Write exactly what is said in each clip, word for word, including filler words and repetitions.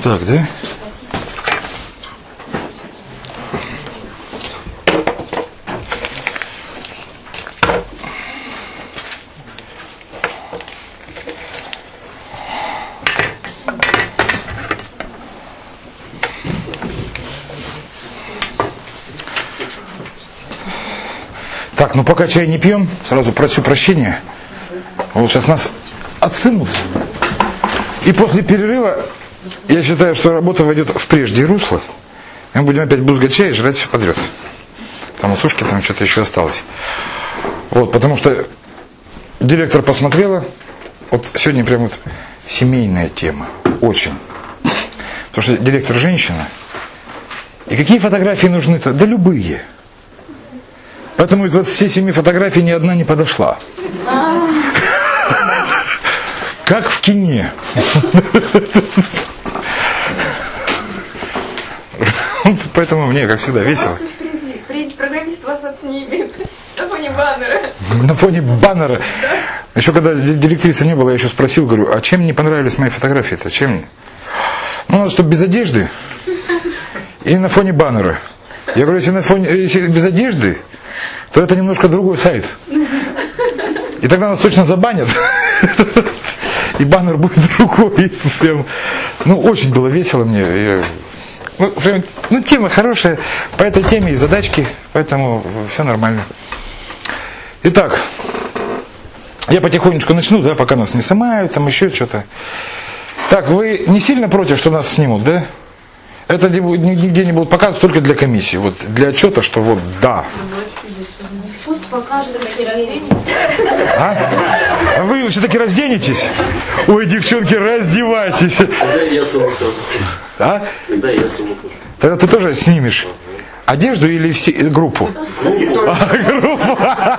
Так, да? Так, ну пока чай не пьем, сразу прошу прощения. Вот сейчас нас отсымут. И после перерыва, я считаю, что работа войдет в прежнее русло. Мы будем опять бузгать чай и жрать все подряд. Там у Сушки там что-то еще осталось. Вот, потому что директор посмотрела. Вот сегодня прям вот семейная тема. Очень. Потому что директор женщина. И какие фотографии нужны-то? Да любые. Поэтому из двадцати семи фотографий ни одна не подошла. Как в кине. Поэтому мне, как всегда, весело. Программист вас отснимет. На фоне баннера. На фоне баннера. Еще когда директрисы не было, я еще спросил, говорю, а чем не понравились мои фотографии-то? Чем? Ну, надо, чтобы без одежды и на фоне баннера. Я говорю, если, на фоне, если без одежды, то это немножко другой сайт. И тогда нас точно забанят. И баннер будет другой. Прям, ну, очень было весело мне. Я, ну, прям, ну, тема хорошая. По этой теме и задачки. Поэтому все нормально. Итак, я потихонечку начну, да, пока нас не снимают, там еще что-то. Так, вы не сильно против, что нас снимут, да? Это нигде не будут показывать, только для комиссии. Вот для отчета, что вот да. Пусть покажут, А? Вы все-таки разденетесь? Ой, девчонки, раздевайтесь. Тогда я сумку сразу. А? Тогда я сумку. Тогда ты тоже снимешь одежду или все, группу? Группу. А, группу.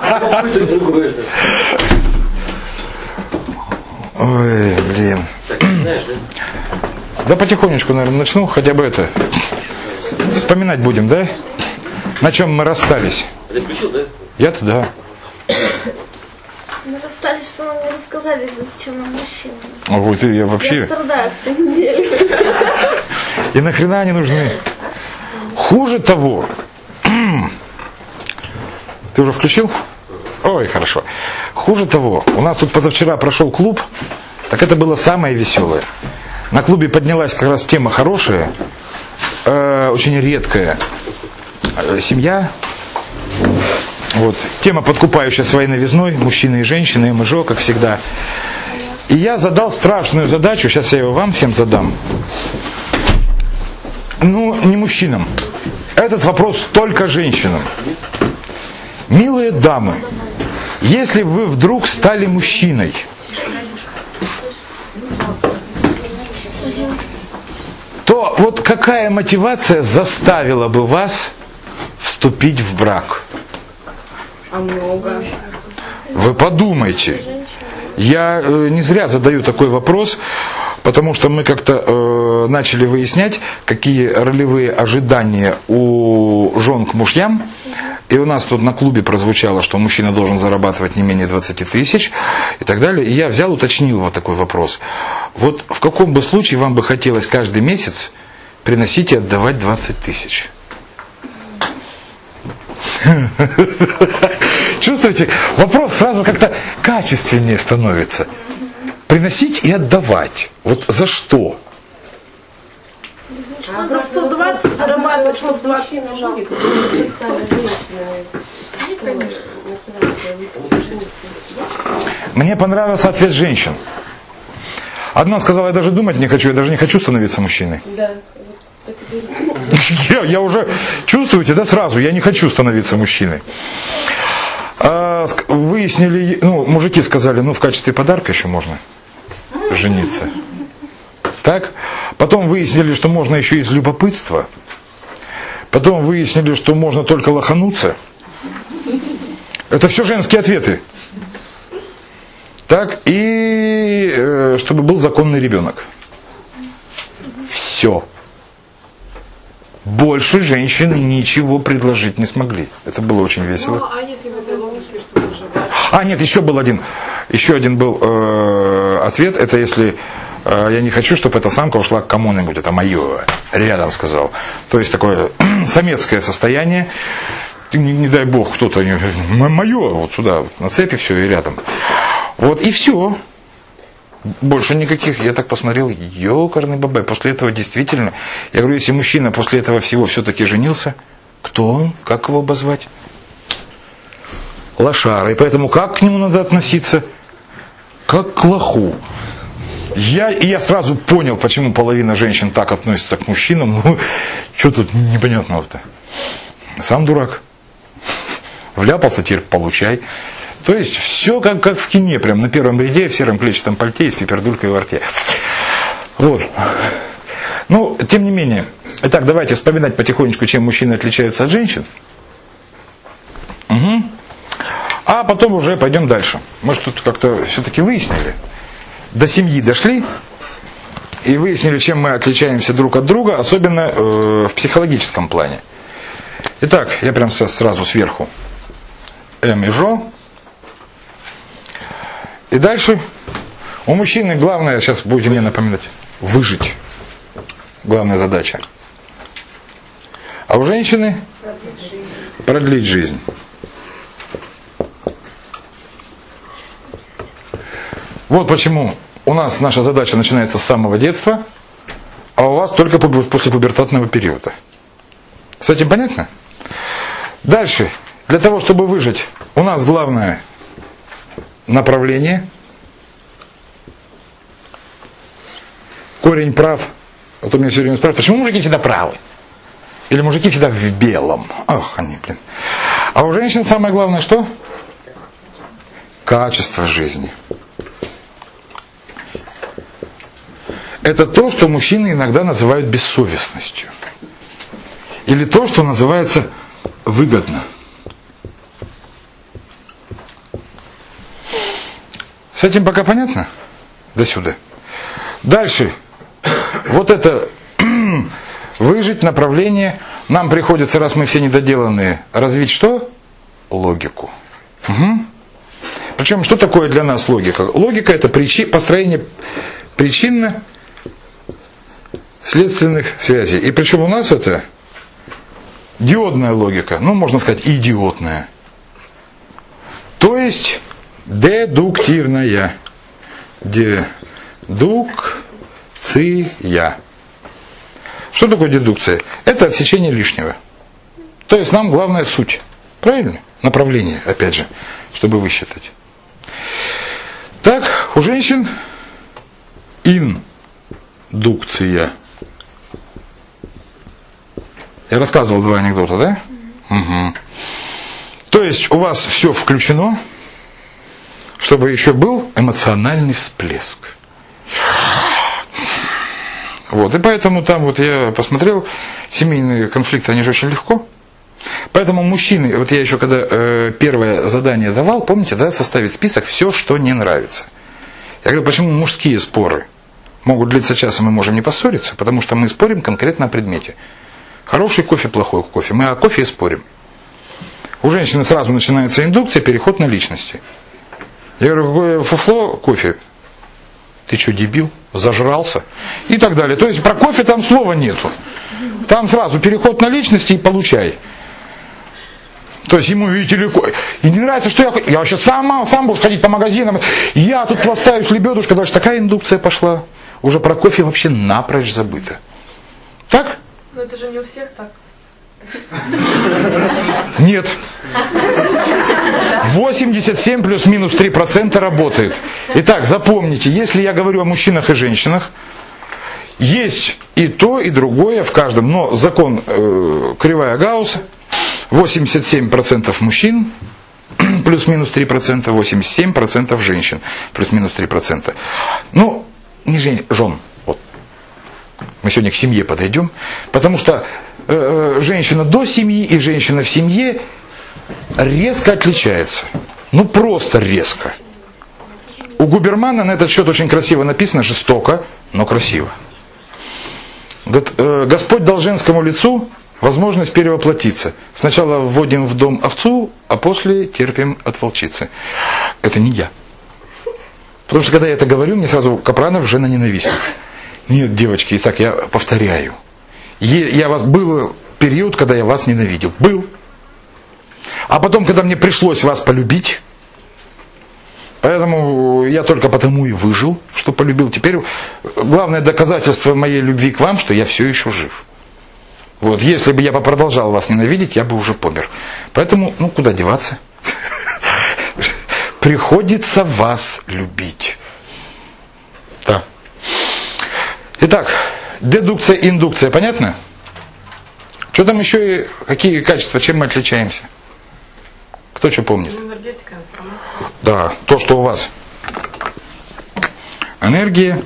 Ой, блин. Так, знаешь, да? Да потихонечку, наверное, начну, хотя бы это. Вспоминать будем, да? На чем мы расстались? Ты включил, да? Я-то да. Мы расстались, что нам не рассказали, зачем нам мужчины. Ой, ты, я вообще... Я страдаю всю неделю. И нахрена они нужны? Хуже того... Ты уже включил? Ой, хорошо. Хуже того, у нас тут позавчера прошел клуб, так это было самое веселое. На клубе поднялась как раз тема хорошая, э, очень редкая. Э, семья. Вот. Тема, подкупающая своей новизной, мужчины и женщины, МЖО, как всегда. И я задал страшную задачу, сейчас я его вам всем задам. Ну, не мужчинам. Этот вопрос только женщинам. Милые дамы, если вы вдруг стали мужчиной, то вот какая мотивация заставила бы вас вступить в брак? А много. Вы подумайте. Я э, не зря задаю такой вопрос, потому что мы как-то э, начали выяснять, какие ролевые ожидания у жен к мужьям. И у нас тут на клубе прозвучало, что мужчина должен зарабатывать не менее двадцать тысяч и так далее. И я взял, уточнил вот такой вопрос. Вот в каком бы случае вам бы хотелось каждый месяц приносить и отдавать двадцать тысяч? Чувствуете? Вопрос сразу как-то качественнее становится. Приносить и отдавать. Вот за что? Надо сто двадцать зарабатывать, что сто двадцать не жалко. Мне понравился ответ женщин. Одна сказала, я даже думать не хочу, я даже не хочу становиться мужчиной. Да. Я, я уже, чувствуете, да, сразу, я не хочу становиться мужчиной. А, выяснили, ну, мужики сказали, ну, в качестве подарка еще можно жениться. Так? Потом выяснили, что можно еще из любопытства. Потом выяснили, что можно только лохануться. Это все женские ответы. Так, и э, чтобы был законный ребенок. Все. Больше женщины ничего предложить не смогли. Это было очень весело. Ну, а если в этой логике, что уже... А, нет, еще был один. Еще один был э, ответ. Это если я не хочу, чтобы эта самка ушла к кому-нибудь, это мое, рядом сказал. То есть такое самецкое состояние, не, не дай бог кто-то, мое, вот сюда, вот, на цепи все и рядом. Вот и все. Больше никаких, я так посмотрел, ёкарный бабай. После этого действительно, я говорю, если мужчина после этого всего все-таки женился, кто он, как его обозвать? Лошара. И поэтому как к нему надо относиться? Как к лоху. Я, и я сразу понял, почему половина женщин так относится к мужчинам. Ну, что тут непонятного-то? Сам дурак. Вляпался, теперь получай. То есть все как, как в кине, прям на первом ряде, в сером клетчатом пальте и с пипердулькой во рте. Вот. Ну, тем не менее. Итак, давайте вспоминать потихонечку, чем мужчины отличаются от женщин. Угу. А потом уже пойдем дальше. Мы же тут как-то все-таки выяснили. До семьи дошли и выяснили, чем мы отличаемся друг от друга, особенно э, в психологическом плане. Итак, я прям сразу сверху. М и Жо. И дальше. У мужчины главное, сейчас будете мне напоминать, выжить. Главная задача. А у женщины продлить жизнь. Вот почему у нас наша задача начинается с самого детства, а у вас только после пубертатного периода. С этим понятно? Дальше. Для того, чтобы выжить, у нас главное направление. Корень прав. Вот у меня все время спрашивают, почему мужики всегда правы? Или мужики всегда в белом? Ах, они, блин. А у женщин самое главное что? Качество жизни. Это то, что мужчины иногда называют бессовестностью. Или то, что называется выгодно. С этим пока понятно? До сюда. Дальше. Вот это выжить направление. Нам приходится, раз мы все недоделанные, развить что? Логику. Угу. Причем, что такое для нас логика? Логика это причи, построение причинно-следственных связей. И причем у нас это диодная логика. Ну, можно сказать, идиотная. То есть дедуктивная. Дедукция. Что такое дедукция? Это отсечение лишнего. То есть нам главная суть. Правильно? Направление, опять же, чтобы высчитать. Так, у женщин индукция. Я рассказывал два анекдота, да? Угу. То есть у вас все включено, чтобы еще был эмоциональный всплеск. Вот, и поэтому там вот я посмотрел, семейные конфликты, они же очень легко. Поэтому мужчины, вот я еще когда э, первое задание давал, помните, да, составить список все, что не нравится. Я говорю, почему мужские споры могут длиться час, и мы можем не поссориться, потому что мы спорим конкретно о предмете. Хороший кофе, плохой кофе. Мы о кофе и спорим. У женщины сразу начинается индукция, переход на личности. Я говорю, какое фуфло кофе? Ты что, дебил? Зажрался? И так далее. То есть про кофе там слова нету. Там сразу переход на личности и получай. То есть ему, видите ли, и не нравится, что я... Я вообще сам, сам буду ходить по магазинам. Я тут пластаюсь лебедушка. Даже такая индукция пошла. Уже про кофе вообще напрочь забыто. Так? Но это же не у всех так. Нет. восемьдесят семь плюс-минус три процента работает. Итак, запомните, если я говорю о мужчинах и женщинах, есть и то, и другое в каждом. Но закон э, кривая Гаусса, восемьдесят семь процентов мужчин, плюс-минус три процента, восемьдесят семь процентов женщин, плюс-минус три процента. Ну, не жен, жен. Вот. Мы сегодня к семье подойдем, потому что э, женщина до семьи и женщина в семье резко отличается. Ну, просто резко. У Губермана на этот счет очень красиво написано, жестоко, но красиво. Говорит, э, Господь дал женскому лицу возможность перевоплотиться. Сначала вводим в дом овцу, а после терпим от волчицы. Это не я. Потому что когда я это говорю, мне сразу Капранов жена ненавистник. Нет, девочки, итак, я повторяю. Я вас, был период, когда я вас ненавидел. Был. А потом, когда мне пришлось вас полюбить, поэтому я только потому и выжил, что полюбил. Теперь главное доказательство моей любви к вам, что я все еще жив. Вот, если бы я продолжал вас ненавидеть, я бы уже помер. Поэтому, ну, куда деваться? Приходится вас любить. Да. Итак, дедукция, индукция, понятно? Что там еще и какие качества, чем мы отличаемся? Кто что помнит? Энергетика, информация. Да, то, что у вас. Энергия,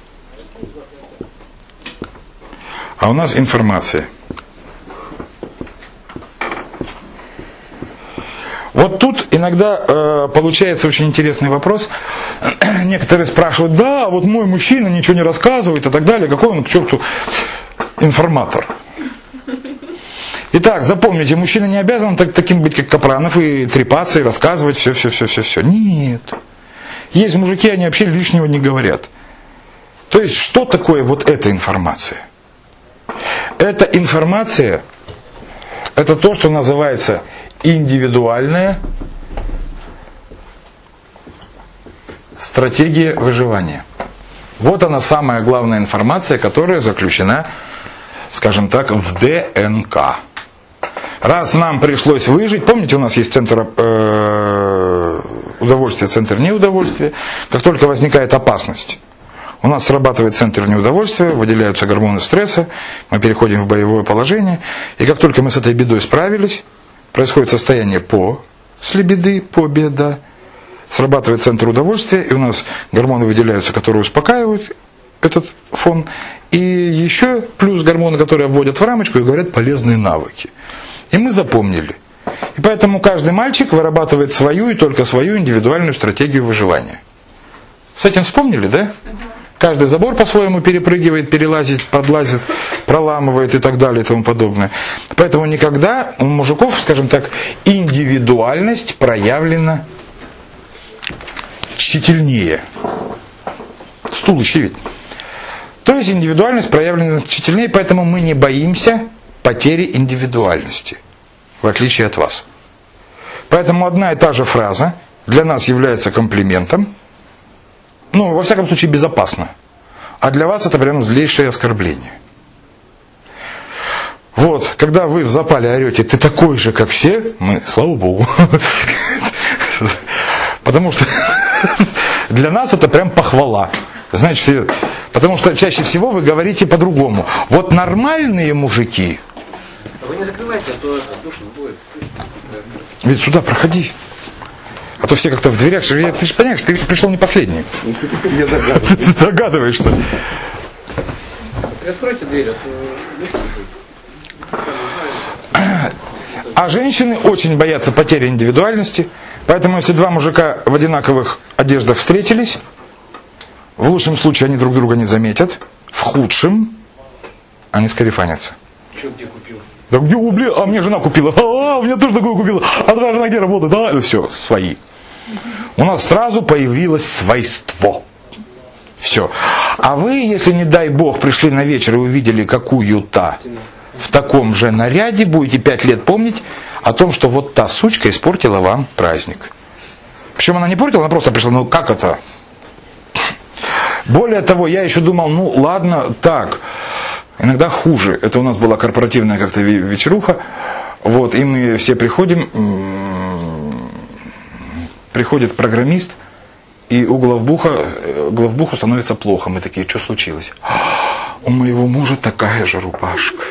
а у нас информация. Вот тут иногда э, получается очень интересный вопрос. Некоторые спрашивают, да, вот мой мужчина ничего не рассказывает и так далее. Какой он, к черту, информатор? Итак, запомните, мужчина не обязан так, таким быть, как Капранов, и трепаться, и рассказывать все, все, все, все, все. Нет. Есть мужики, они вообще лишнего не говорят. То есть, что такое вот эта информация? Эта информация, это то, что называется индивидуальная стратегия выживания. Вот она самая главная информация, которая заключена, скажем так, в ДНК. Раз нам пришлось выжить, помните, у нас есть центр э, удовольствия, центр неудовольствия. Как только возникает опасность, у нас срабатывает центр неудовольствия, выделяются гормоны стресса, мы переходим в боевое положение. И как только мы с этой бедой справились, происходит состояние после беды, победа, срабатывает центр удовольствия, и у нас гормоны выделяются, которые успокаивают этот фон. И еще плюс гормоны, которые обводят в рамочку и говорят полезные навыки. И мы запомнили. И поэтому каждый мальчик вырабатывает свою и только свою индивидуальную стратегию выживания. С этим вспомнили, да? Каждый забор по-своему перепрыгивает, перелазит, подлазит, проламывает и так далее и тому подобное. Поэтому никогда у мужиков, скажем так, индивидуальность проявлена тщательнее. Стул ищи ведь. То есть индивидуальность проявлена тщательнее, поэтому мы не боимся потери индивидуальности, в отличие от вас. Поэтому одна и та же фраза для нас является комплиментом, ну, во всяком случае, безопасно. А для вас это прям злейшее оскорбление. Вот, когда вы в запале орете, ты такой же, как все, мы, слава Богу. Потому что для нас это прям похвала. Значит, потому что чаще всего вы говорите по-другому. Вот нормальные мужики... Вы не закрывайте, а то душно будет. Ведь сюда проходи. А то все как-то в дверях. Ты же понимаешь, ты пришел не последний. Я догадываюсь. Ты догадываешься. Откройте дверь, а то душно будет. А женщины очень боятся потери индивидуальности. Поэтому если два мужика в одинаковых одеждах встретились, в лучшем случае они друг друга не заметят. В худшем они скарифанятся. Что где купил? Да где, о, блин, а мне жена купила, а, у меня тоже такое купила, а твоя жена где работает, да, и все, свои. У нас сразу появилось свойство. Все. А вы, если, не дай бог, пришли на вечер и увидели какую-то в таком же наряде, будете пять лет помнить о том, что вот та сучка испортила вам праздник. Причем она не портила, она просто пришла, ну как это? Более того, я еще думал, ну ладно, так... Иногда хуже. Это у нас была корпоративная как-то вечеруха. Вот, и мы все приходим, приходит программист, и у главбуха, главбуху становится плохо. Мы такие, что случилось? У моего мужа такая же рубашка.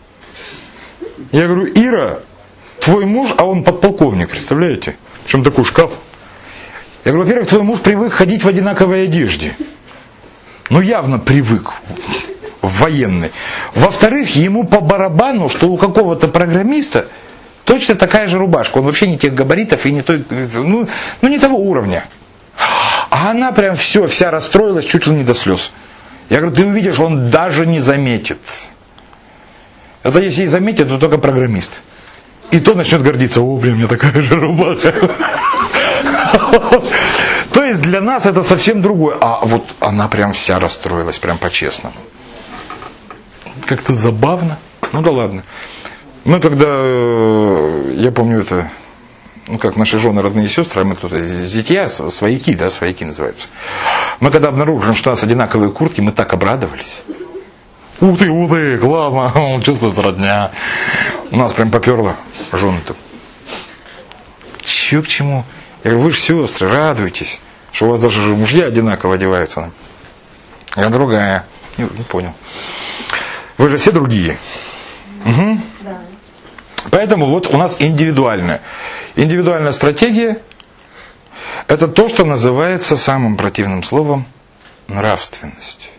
Я говорю, Ира, твой муж, а он подполковник, представляете? Причем такой шкаф. Я говорю, во-первых, твой муж привык ходить в одинаковой одежде. Ну, явно привык. Военный. Во-вторых, ему по барабану, что у какого-то программиста точно такая же рубашка. Он вообще не тех габаритов и не той, ну, ну не того уровня. А она прям все, вся расстроилась чуть ли не до слез. Я говорю, ты увидишь, он даже не заметит. Это если и заметит, то только программист. И то начнет гордиться, о, блин, у меня такая же рубаха. То есть для нас это совсем другое. А вот она прям вся расстроилась, прям по-честному. Как-то забавно. Ну да ладно. Мы когда, я помню это, ну как наши жены, родные сестры, а мы кто-то зятья, свояки, да, свояки называются. Мы когда обнаружили, что у нас одинаковые куртки, мы так обрадовались. Ух ты, ух ты, классно, чувствуется родня. У нас прям поперло жены-то. Чё к чему? Я говорю, вы же сестры, радуйтесь, что у вас даже мужья одинаково одеваются. Я другая. Не, не понял. Вы же все другие. Угу. Да. Поэтому вот у нас индивидуальная. Индивидуальная стратегия – это то, что называется самым противным словом нравственность.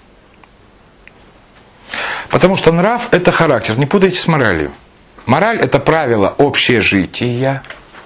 Потому что нрав – это характер. Не путайте с моралью. Мораль – это правило общежития.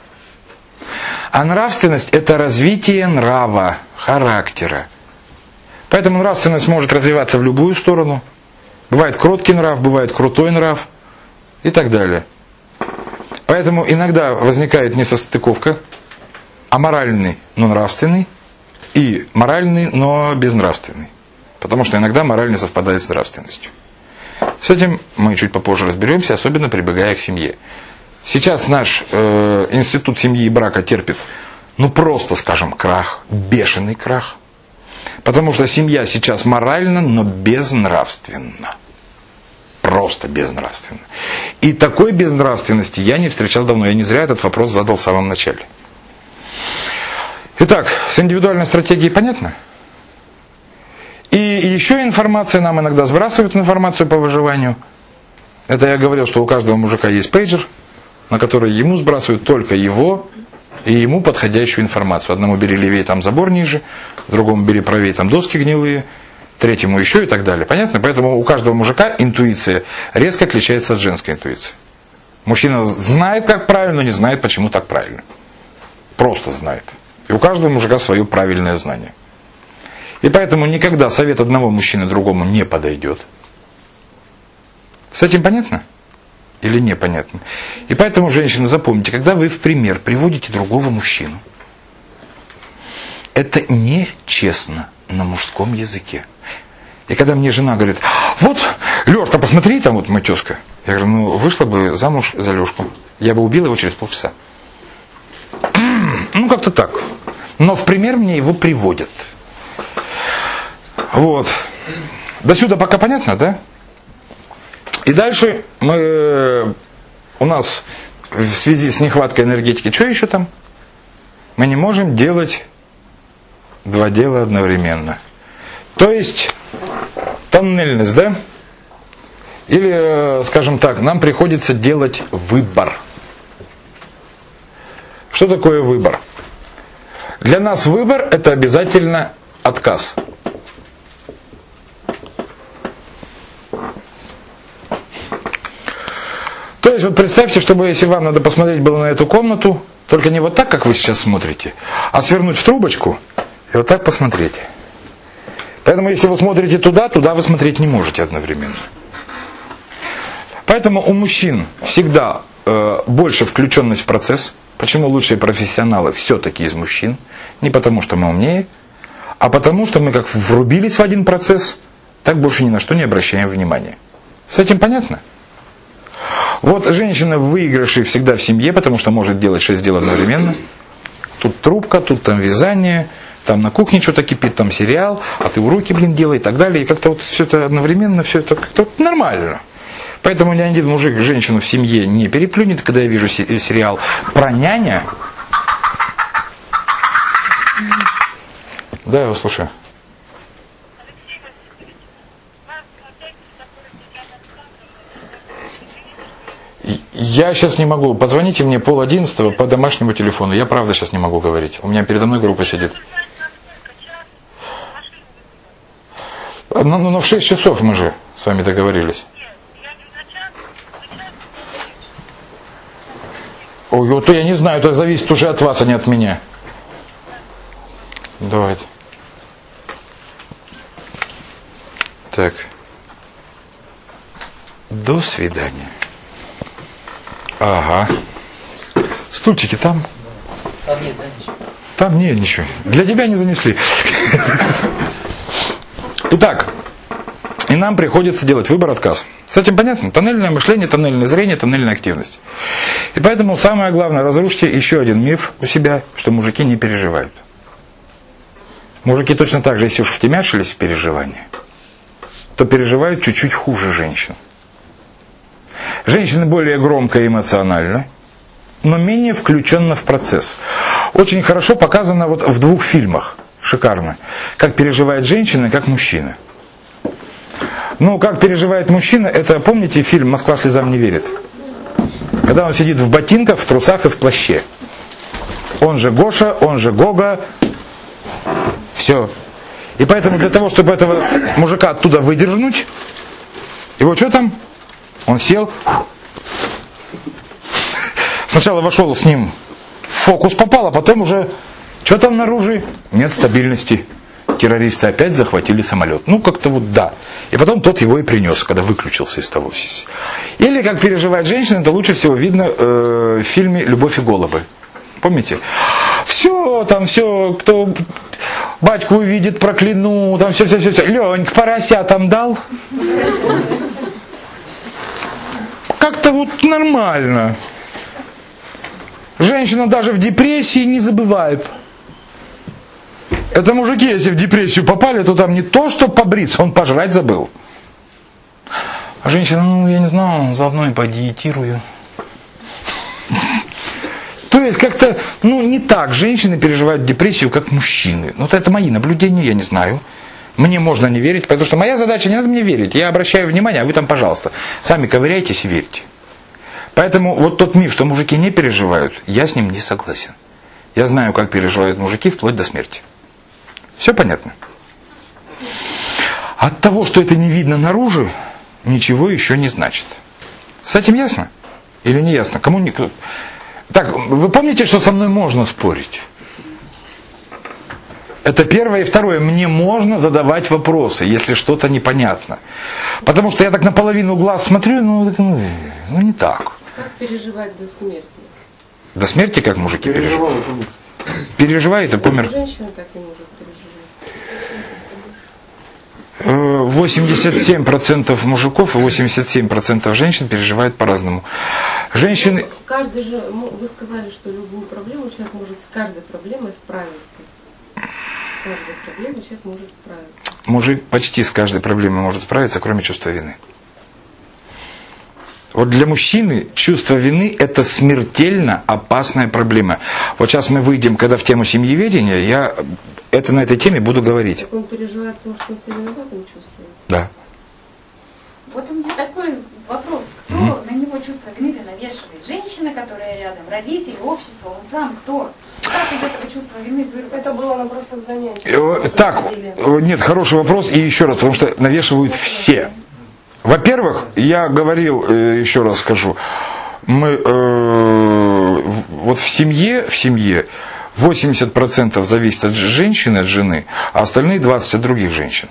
А нравственность – это развитие нрава, характера. Поэтому нравственность может развиваться в любую сторону. Бывает кроткий нрав, бывает крутой нрав и так далее. Поэтому иногда возникает несостыковка. Аморальный, но нравственный, и моральный, но безнравственный. Потому что иногда мораль не совпадает с нравственностью. С этим мы чуть попозже разберемся, особенно прибегая к семье. Сейчас наш э, институт семьи и брака терпит, ну просто, скажем, крах, бешеный крах. Потому что семья сейчас моральна, но безнравственна. Просто безнравственно. И такой безнравственности я не встречал давно. Я не зря этот вопрос задал в самом начале. Итак, с индивидуальной стратегией понятно? И еще информация, нам иногда сбрасывают информацию по выживанию. Это я говорил, что у каждого мужика есть пейджер, на который ему сбрасывают только его и ему подходящую информацию. Одному бери левее, там забор ниже, другому бери правее, там доски гнилые, третьему еще и так далее. Понятно? Поэтому у каждого мужика интуиция резко отличается от женской интуиции. Мужчина знает, как правильно, но не знает, почему так правильно. Просто знает. И у каждого мужика свое правильное знание. И поэтому никогда совет одного мужчины другому не подойдет. С этим понятно? Или непонятно? И поэтому, женщины, запомните, когда вы в пример приводите другого мужчину, это нечестно на мужском языке. И когда мне жена говорит, вот, Лешка, посмотри, там вот мой тезка. Я говорю, ну, вышла бы замуж за Лешку. Я бы убила его через полчаса. Ну, как-то так. Но в пример мне его приводят. Вот. До сюда пока понятно, да? И дальше мы, у нас в связи с нехваткой энергетики, что еще там? Мы не можем делать два дела одновременно. То есть, тоннельность, да? Или, скажем так, нам приходится делать выбор. Что такое выбор? Для нас выбор – это обязательно отказ. То есть, вот представьте, чтобы если вам надо посмотреть было на эту комнату, только не вот так, как вы сейчас смотрите, а свернуть в трубочку и вот так посмотреть. Поэтому, если вы смотрите туда, туда вы смотреть не можете одновременно. Поэтому у мужчин всегда э, больше включенность в процесс. Почему лучшие профессионалы все-таки из мужчин? Не потому, что мы умнее, а потому, что мы как врубились в один процесс, так больше ни на что не обращаем внимания. С этим понятно? Вот женщина в выигрыше всегда в семье, потому что может делать шесть дел одновременно. Тут трубка, тут там вязание, там на кухне что-то кипит, там сериал, а ты уроки, блин, делай и так далее. И как-то вот все это одновременно, все это как-то вот нормально. Поэтому ни один мужик женщину в семье не переплюнет, когда я вижу сериал про няня. Да, я вас слушаю. Я сейчас не могу. Позвоните мне пол одиннадцатого по домашнему телефону. Я правда сейчас не могу говорить. У меня передо мной группа сидит. Но, но, но в шесть часов мы же с вами договорились. Ой, вот я не знаю, это зависит уже от вас, а не от меня. Давайте. Так. До свидания. Ага. Стульчики там? Там нет, да, ничего. Там не, ничего. Для тебя не занесли. Итак, и нам приходится делать выбор-отказ. С этим понятно? Тоннельное мышление, тоннельное зрение, тоннельная активность. И поэтому самое главное, разрушьте еще один миф у себя, что мужики не переживают. Мужики точно так же, если уж втемяшились в переживания, то переживают чуть-чуть хуже женщин. Женщины более громко и эмоционально, но менее включенно в процесс. Очень хорошо показано вот в двух фильмах, шикарно, как переживает женщина и как мужчина. Ну, как переживает мужчина, это, помните фильм «Москва слезам не верит»? Когда он сидит в ботинках, в трусах и в плаще. Он же Гоша, он же Гога. Все. И поэтому для того, чтобы этого мужика оттуда выдернуть, его что там? Он сел. Сначала вошел с ним в фокус, попал, а потом уже, что там наружу? Нет стабильности. Террористы опять захватили самолет. Ну, как-то вот да. И потом тот его и принес, когда выключился из того. Или, как переживает женщина, это лучше всего видно э, в фильме «Любовь и голуби». Помните? Все, там все, кто батьку увидит, прокляну, там все, все, все, все. Ленька, порося там дал. Как-то вот нормально. Женщина даже в депрессии не забывает. Это мужики, если в депрессию попали, то там не то, что побриться, он пожрать забыл. А женщина, ну, я не знаю, заодно и подиетирую. То есть как-то, ну, не так женщины переживают депрессию, как мужчины. Ну, это мои наблюдения, я не знаю. Мне можно не верить, потому что моя задача, не надо мне верить. Я обращаю внимание, а вы там, пожалуйста, сами ковыряйтесь и верьте. Поэтому вот тот миф, что мужики не переживают, я с ним не согласен. Я знаю, как переживают мужики вплоть до смерти. Все понятно? От того, что это не видно наружу, ничего еще не значит. С этим ясно? Или не ясно? Кому не... Так, вы помните, что со мной можно спорить? Это первое. И второе. Мне можно задавать вопросы, если что-то непонятно. Потому что я так наполовину глаз смотрю, ну, ну, ну не так. Как переживать до смерти? До смерти, как мужики переживают? Переживает и помер. Женщина так не может переживать. восемьдесят семь процентов мужиков и восемьдесят семь процентов женщин переживают по-разному. Женщины... Каждый же, вы сказали, что любую проблему человек может с каждой проблемой справиться. С каждой проблемой человек может справиться. Мужик почти с каждой проблемой может справиться, кроме чувства вины. Вот для мужчины чувство вины – это смертельно опасная проблема. Вот сейчас мы выйдем, когда в тему семьеведения, я это на этой теме буду говорить. Так он переживает потому, что он себя виноватым чувствует? Да. Вот у меня такой вопрос. Кто Mm-hmm. на него чувство вины навешивает? Женщина, которая рядом, родители, общество, он сам кто? Как из этого чувства вины вырвать? Это было на прошлом занятии. Так, нет, хороший вопрос. И еще раз, потому что навешивают все. Во-первых, я говорил, еще раз скажу, мы э, вот в семье, в семье восемьдесят процентов зависит от женщины, от жены, а остальные двадцать процентов от других женщин.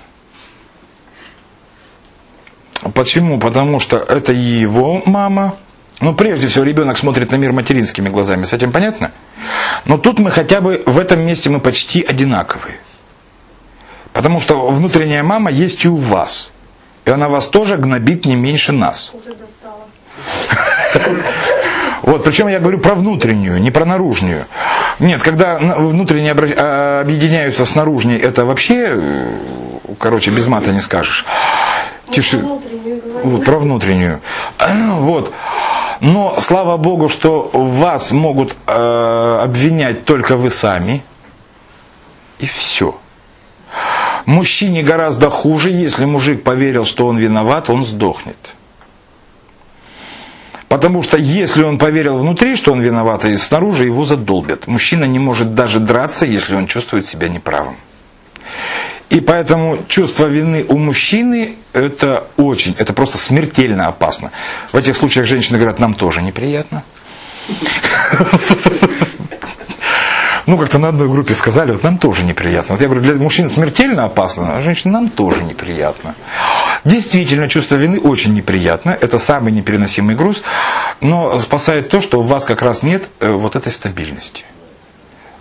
Почему? Потому что это его мама. Ну, прежде всего, ребенок смотрит на мир материнскими глазами, с этим понятно? Но тут мы хотя бы, в этом месте мы почти одинаковые. Потому что внутренняя мама есть и у вас. И она вас тоже гнобит не меньше нас. Уже достала. Вот, причем я говорю про внутреннюю, не про наружную. Нет, когда внутренние объединяются с наружней, это вообще, короче, без мата не скажешь. Тише. Вот, про внутреннюю. Вот. Но, слава Богу, что вас могут э, обвинять только вы сами. И все. Мужчине гораздо хуже, если мужик поверил, что он виноват, он сдохнет. Потому что если он поверил внутри, что он виноват, и снаружи его задолбят. Мужчина не может даже драться, если он чувствует себя неправым. И поэтому чувство вины у мужчины это очень, это просто смертельно опасно. В этих случаях женщины говорят, нам тоже неприятно. Ну, как-то на одной группе сказали, вот нам тоже неприятно. Вот я говорю, для мужчин смертельно опасно, а женщин нам тоже неприятно. Действительно, чувство вины очень неприятно. Это самый непереносимый груз. Но спасает то, что у вас как раз нет вот этой стабильности.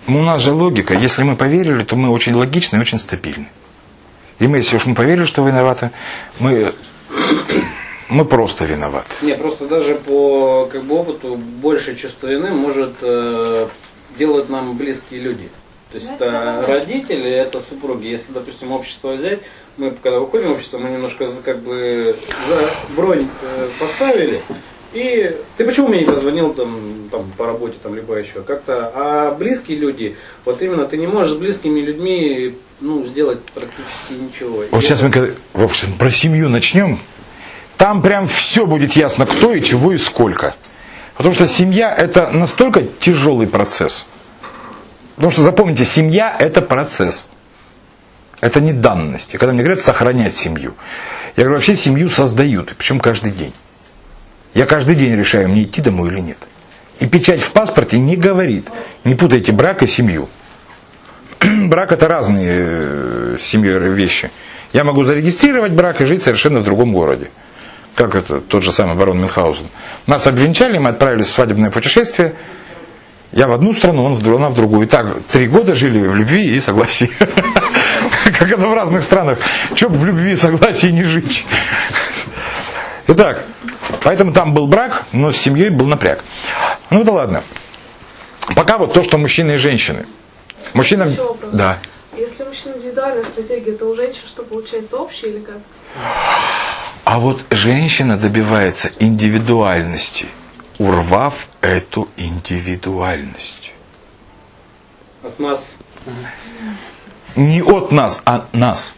у нас же логика, если мы поверили, то мы очень логичны и очень стабильны. И мы, если уж мы поверили, что виноваты, мы, мы просто виноваты. Не, просто даже по как бы, опыту больше чувства вины может э, делать нам близкие люди. То есть это, это родители, это супруги. Если, допустим, общество взять, мы когда выходим в общество, мы немножко как бы за бронь э, поставили. И ты почему мне не позвонил там, там по работе, там, либо еще как-то. А близкие люди, вот именно ты не можешь с близкими людьми ну, сделать практически ничего. Вот и сейчас это... мы когда, в общем, про семью начнем, там прям все будет ясно, кто и чего и сколько. Потому что семья это настолько тяжелый процесс. Потому что запомните, семья это процесс. Это не данность. И когда мне говорят сохранять семью, я говорю, вообще семью создают, причем каждый день. Я каждый день решаю, мне идти домой или нет. И печать в паспорте не говорит. Не путайте брак и семью. Брак это разные с семьей вещи. Я могу зарегистрировать брак и жить совершенно в другом городе. Как это тот же самый барон Мюнхгаузен. Нас обвенчали, мы отправились в свадебное путешествие. Я в одну страну, он в другую, она в другую. И так три года жили в любви и согласии. Как это в разных странах. Че бы в любви и согласии не жить. Итак, поэтому там был брак, но с семьей был напряг. Ну да ладно. Пока вот то, что мужчины и женщины. Мужчинам... Да. Если мужчина индивидуальная стратегия, то у женщин что получается общее или как? А вот женщина добивается индивидуальности, урвав эту индивидуальность. От нас. Не от нас, а нас.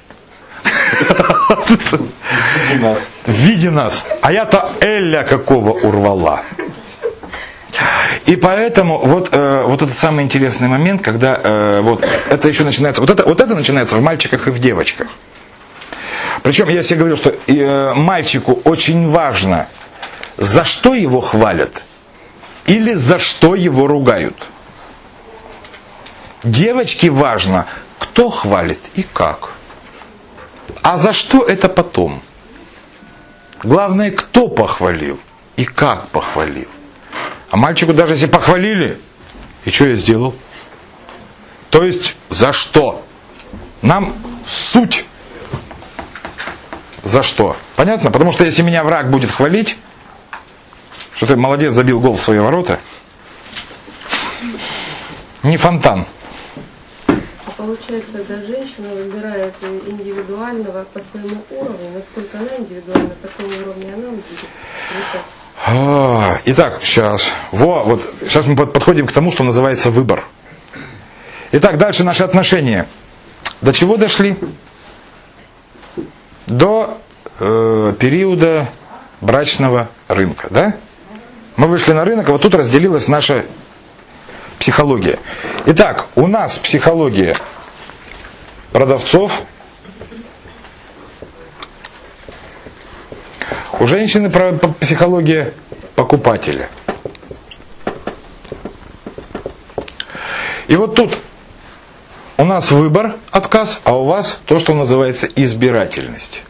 В нас. В виде нас. А я-то Эля какого урвала. И поэтому вот, э, вот этот самый интересный момент, когда э, вот это еще начинается, вот это, вот это начинается в мальчиках и в девочках. Причем я себе говорю, что э, мальчику очень важно, за что его хвалят или за что его ругают. Девочке важно, кто хвалит и как. А за что это потом? Главное, кто похвалил и как похвалил. А мальчику даже если похвалили, и что я сделал? То есть, за что? Нам суть. За что? Понятно? Потому что если меня враг будет хвалить, что ты молодец, забил гол в свои ворота, не фонтан. Получается, когда женщина выбирает индивидуального по своему уровню, насколько она индивидуальна, такого уровня она будет. Итак, сейчас. Во, вот сейчас мы подходим к тому, что называется выбор. Итак, дальше наши отношения. До чего дошли? До э, периода брачного рынка, да? Мы вышли на рынок, а вот тут разделилась наша психология. Итак, у нас психология продавцов, у женщины психология покупателя. И вот тут у нас выбор, отказ, а у вас то, что называется избирательность.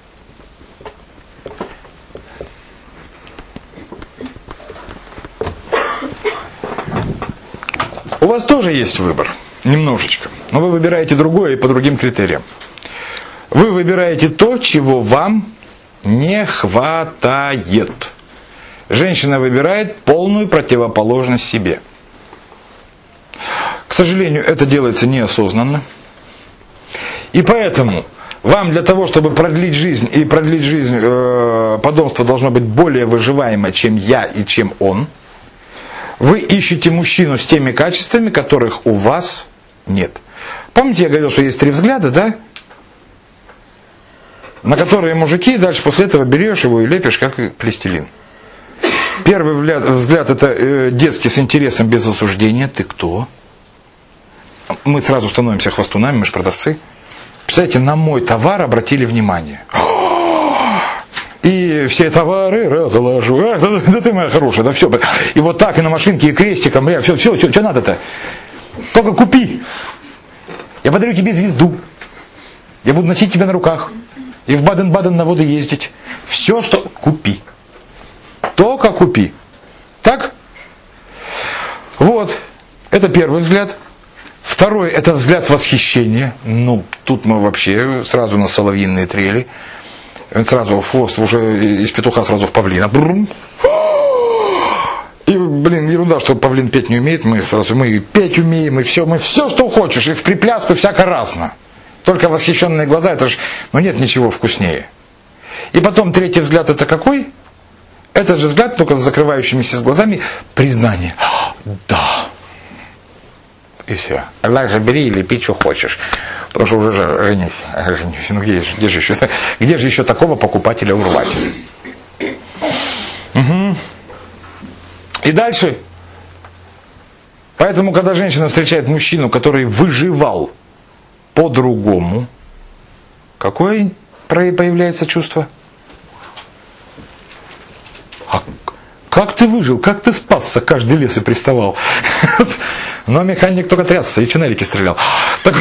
У вас тоже есть выбор, немножечко, но вы выбираете другое и по другим критериям. Вы выбираете то, чего вам не хватает. Женщина выбирает полную противоположность себе. К сожалению, это делается неосознанно. И поэтому вам для того, чтобы продлить жизнь, и продлить жизнь э, потомство должно быть более выживаемо, чем я и чем он, вы ищете мужчину с теми качествами, которых у вас нет. Помните, я говорил, что есть три взгляда, да? На которые мужики, дальше после этого берешь его и лепишь, как и пластилин. Первый взгляд, взгляд это э, детский с интересом без осуждения. Ты кто? Мы сразу становимся хвостунами, мы же продавцы. Представляете, на мой товар обратили внимание. И все товары разложу. А, да, да ты моя хорошая, да все. И вот так, и на машинке, и крестиком. Бля, все, все, что, что надо-то? Только купи. Я подарю тебе звезду. Я буду носить тебя на руках. И в Баден-Баден на воду ездить. Все, что купи. Только купи. Так? Вот. Это первый взгляд. Второй – это взгляд восхищения. Ну, тут мы вообще сразу на соловьиные трели. Сразу в хвост, уже из петуха сразу в павлина. И, блин, ерунда, что павлин петь не умеет. Мы сразу, мы петь умеем, и все, мы все, что хочешь, и в припляску всяко разно. Только восхищенные глаза, это ж, ну нет ничего вкуснее. И потом третий взгляд это какой? Этот же взгляд, только с закрывающимися глазами, признание. Да. И все. Allah же бери и лепи, что хочешь. Потому что уже же женись. женись. Ну где, где, же еще, где же еще такого покупателя урвать? Угу. И дальше. Поэтому, когда женщина встречает мужчину, который выживал по-другому, какое появляется чувство? А как ты выжил? Как ты спасся? Каждый лес и приставал. Но механик только трясся и чинелики стрелял. Так...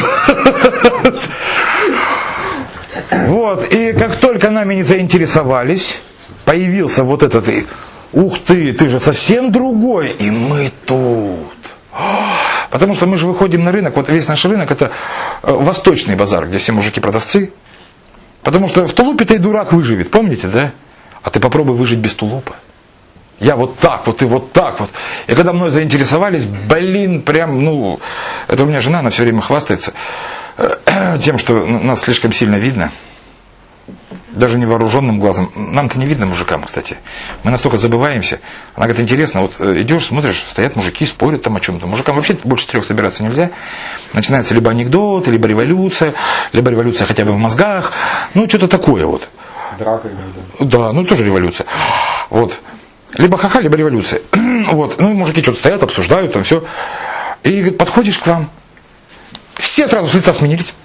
Вот. И как только нами не заинтересовались, появился вот этот... Ух ты, ты же совсем другой. И мы тут. Потому что мы же выходим на рынок. Вот весь наш рынок это восточный базар, где все мужики-продавцы. Потому что в тулупе-то и дурак выживет. Помните, да? А ты попробуй выжить без тулупа. Я вот так вот и вот так вот. И когда мной заинтересовались, блин, прям, ну, это у меня жена, она все время хвастается тем, что нас слишком сильно видно. Даже невооруженным глазом. Нам-то не видно мужикам, кстати. Мы настолько забываемся. Она говорит, интересно, вот идешь, смотришь, стоят мужики, спорят там о чем-то. Мужикам вообще больше трех собираться нельзя. Начинается либо анекдот, либо революция, либо революция хотя бы в мозгах. Ну, что-то такое вот. Драка. Да, ну тоже революция. Вот. Либо ха-ха, либо революция. Вот. Ну и мужики что-то стоят, обсуждают, там все. И говорит, подходишь к вам. Все сразу с лица сменились.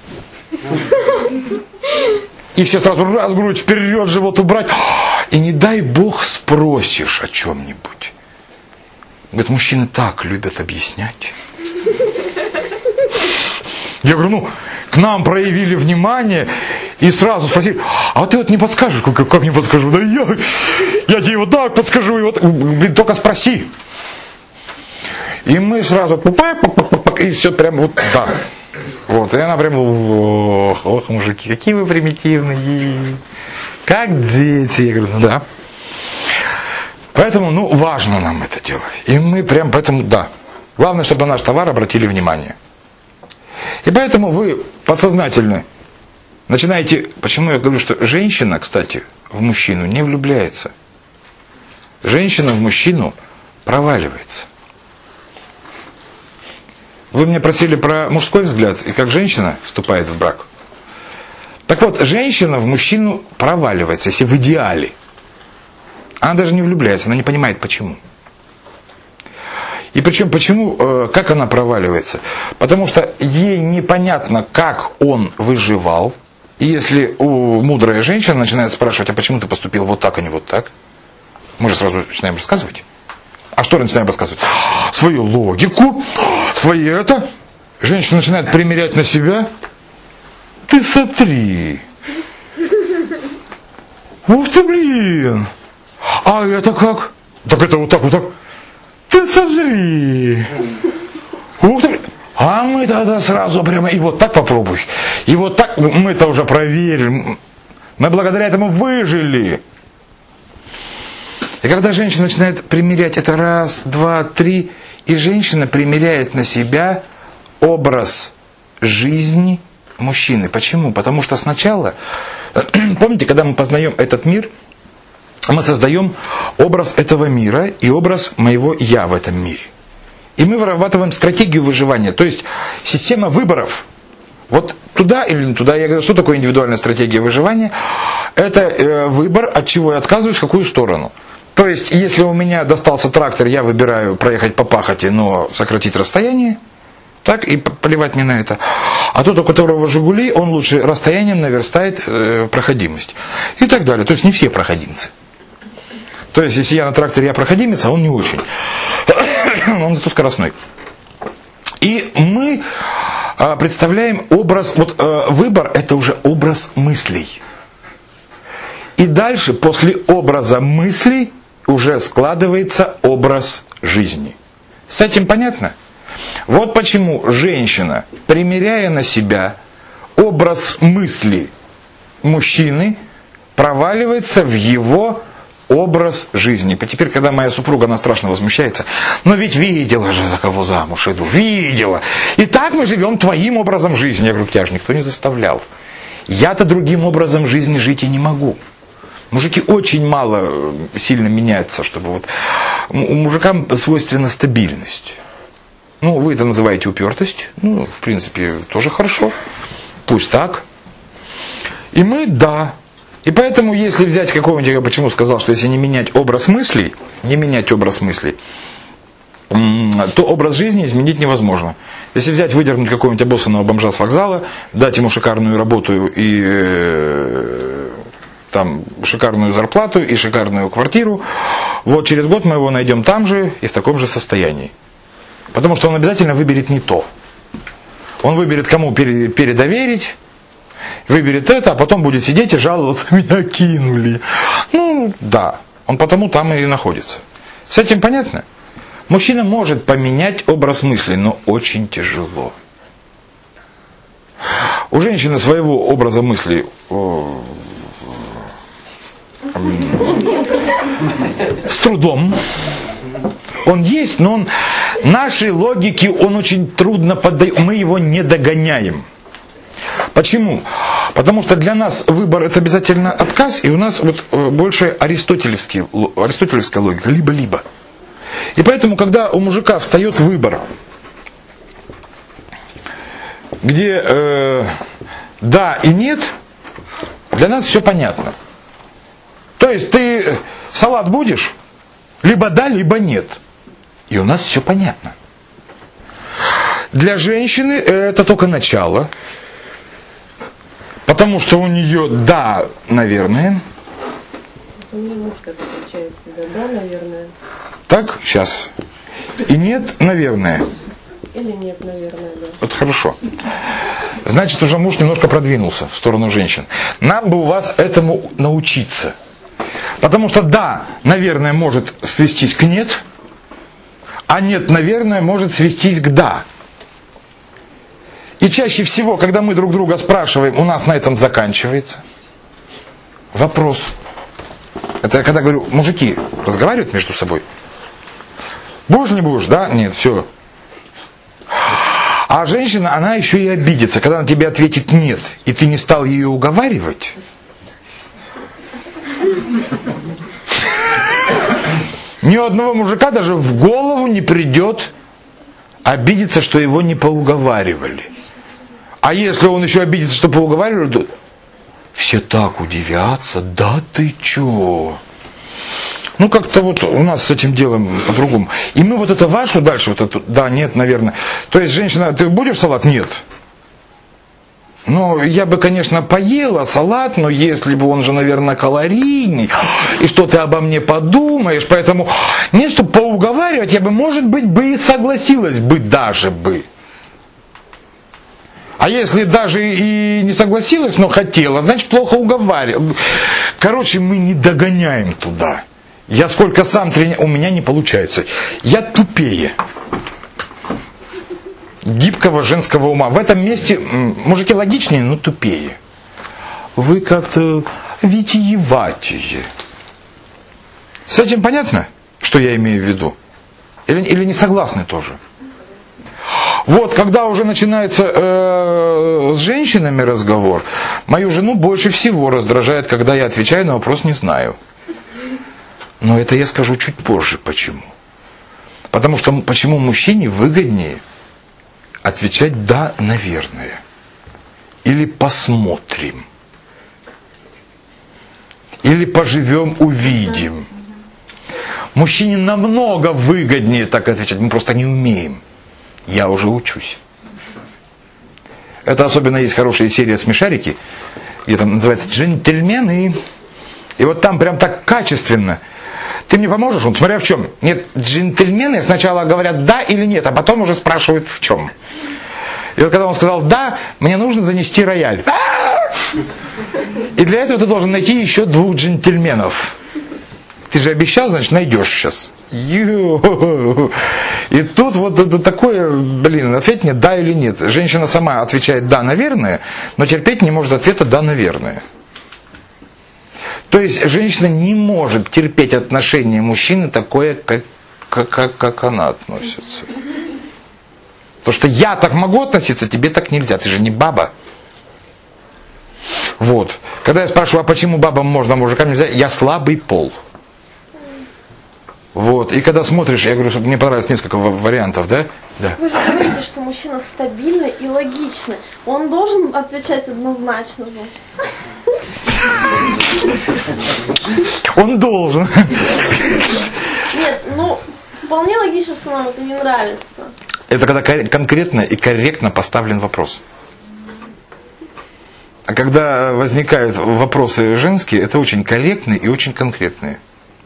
И все сразу раз, грудь вперед, живот убрать. И не дай бог спросишь о чем-нибудь. Говорит, мужчины так любят объяснять. Я говорю, ну, к нам проявили внимание и сразу спросили, а ты вот не подскажешь? Как, как не подскажу? Да я, я тебе вот так подскажу, и вот, блин, только спроси. И мы сразу, и все прям вот так. Вот, и она прям, ох, ох, мужики, какие вы примитивные, как дети. Я говорю, ну да. Поэтому, ну, важно нам это дело. И мы прям поэтому, да. Главное, чтобы на наш товар обратили внимание. И поэтому вы подсознательно начинаете, почему я говорю, что женщина, кстати, в мужчину не влюбляется. Женщина в мужчину проваливается. Вы меня просили про мужской взгляд, и как женщина вступает в брак. Так вот, женщина в мужчину проваливается, если в идеале. Она даже не влюбляется, она не понимает почему. И причем почему, как она проваливается? Потому что ей непонятно, как он выживал. И если у мудрая женщина начинает спрашивать, а почему ты поступил вот так, а не вот так? Мы же сразу начинаем рассказывать. А что начинаем рассказывать? Свою логику, свои это. Женщина начинает примерять на себя. Ты смотри. Ух ты, блин. А это как? Так это вот так, вот так. Ты смотри. Ух ты. А мы тогда сразу прямо, и вот так попробуй. И вот так, мы это уже проверили. Мы благодаря этому выжили. И когда женщина начинает примерять это раз, два, три, и женщина примеряет на себя образ жизни мужчины. Почему? Потому что сначала, помните, когда мы познаем этот мир, мы создаем образ этого мира и образ моего «я» в этом мире. И мы вырабатываем стратегию выживания, то есть система выборов. Вот туда или не туда. Я говорю, что такое индивидуальная стратегия выживания? Это э, выбор, от чего я отказываюсь, в какую сторону. То есть, если у меня достался трактор, я выбираю проехать по пахоте, но сократить расстояние, так, и поливать мне на это. А тот, у которого «Жигули», он лучше расстоянием наверстает э, проходимость. И так далее. То есть, не все проходимцы. То есть, если я на тракторе, я проходимец, а он не очень. Он зато скоростной. И мы э, представляем образ, вот э, выбор это уже образ мыслей. И дальше, после образа мыслей, уже складывается образ жизни. С этим понятно? Вот почему женщина, примеряя на себя образ мысли мужчины, проваливается в его образ жизни. Теперь, когда моя супруга, она страшно возмущается, но ведь видела же, за кого замуж иду, видела. И так мы живем твоим образом жизни. Я говорю, тебя же никто не заставлял. Я-то другим образом жизни жить и не могу. Мужики очень мало сильно меняются, чтобы вот... У мужикам свойственна стабильность. Ну, вы это называете упертость. Ну, в принципе, тоже хорошо. Пусть так. И мы, да. И поэтому, если взять какого-нибудь, я почему сказал, что если не менять образ мыслей, не менять образ мыслей, то образ жизни изменить невозможно. Если взять, выдернуть какого-нибудь обоссанного бомжа с вокзала, дать ему шикарную работу и э, там, шикарную зарплату и шикарную квартиру, вот через год мы его найдем там же и в таком же состоянии. Потому что он обязательно выберет не то. Он выберет, кому передоверить, выберет это, а потом будет сидеть и жаловаться, меня кинули. Ну, да, он потому там и находится. С этим понятно? Мужчина может поменять образ мысли, но очень тяжело. У женщины своего образа мысли о, с трудом. Он есть, но он нашей логике он очень трудно поддает. Мы его не догоняем. Почему? Потому что для нас выбор это обязательно отказ, и у нас вот больше аристотелевская логика, либо-либо. И поэтому, когда у мужика встает выбор, где э, да и нет, для нас все понятно. То есть ты салат будешь, либо да, либо нет. И у нас все понятно. Для женщины это только начало. Потому что у нее да, наверное. У меня муж как отвечает всегда, да, наверное. Так, сейчас. И нет, наверное. Или нет, наверное, да. Вот хорошо. Значит, уже муж немножко продвинулся в сторону женщин. Нам бы у вас этому научиться. Потому что да, наверное, может свестись к нет, а нет, наверное, может свестись к да. И чаще всего, когда мы друг друга спрашиваем, у нас на этом заканчивается вопрос. Это я когда говорю, мужики разговаривают между собой. Будешь, не будешь, да? Нет, все. А женщина, она еще и обидится, когда она тебе ответит нет, и ты не стал ее уговаривать. Ни у одного мужика даже в голову не придет обидеться, что его не поуговаривали. А если он еще обидится, что поуговаривали, то все так удивятся, да ты че? Ну как-то вот у нас с этим делом по-другому. И мы вот это вашу дальше, вот эту, да, нет, наверное. То есть женщина, ты будешь салат? Нет. Ну, я бы, конечно, поела салат, но если бы он же, наверное, калорийный, и что ты обо мне подумаешь, поэтому не, чтобы поуговаривать, я бы, может быть, бы и согласилась бы даже бы. А если даже и не согласилась, но хотела, значит, плохо уговаривала. Короче, мы не догоняем туда. Я сколько сам тренирую, у меня не получается. Я тупее гибкого женского ума. В этом месте мужики логичнее, но тупее. Вы как-то витиеватее. С этим понятно, что я имею в виду? Или, или не согласны тоже? Вот, когда уже начинается э, с женщинами разговор, мою жену больше всего раздражает, когда я отвечаю на вопрос «не знаю». Но это я скажу чуть позже, почему. Потому что почему мужчине выгоднее отвечать «да, наверное» или «посмотрим» или «поживем, увидим». Мужчине намного выгоднее так отвечать, мы просто не умеем. Я уже учусь. Это особенно есть хорошая серия «Смешарики», где там называется «Джентльмены». И вот там прям так качественно. Ты мне поможешь? Он, смотря в чем. Нет, джентльмены сначала говорят «да» или «нет», а потом уже спрашивают в чем. И вот когда он сказал «да», мне нужно занести рояль. И для этого ты должен найти еще двух джентльменов. Ты же обещал, значит, найдешь сейчас. Ю. И тут вот это такое, блин, ответь мне да или нет. Женщина сама отвечает да, наверное, но терпеть не может ответа да, наверное. То есть женщина не может терпеть отношение мужчины такое, как, как, как она относится. Потому что я так могу относиться, тебе так нельзя, ты же не баба. Вот. Когда я спрашиваю, а почему бабам можно, а мужикам нельзя, я слабый пол. Вот. И когда смотришь, я говорю, что мне понравилось несколько вариантов, да? Да. Вы же говорите, что мужчина стабильный и логичный. Он должен отвечать однозначно, значит. Он должен. Нет, ну, вполне логично, что нам это не нравится. Это когда конкретно и корректно поставлен вопрос. А когда возникают вопросы женские, это очень корректные и очень конкретные.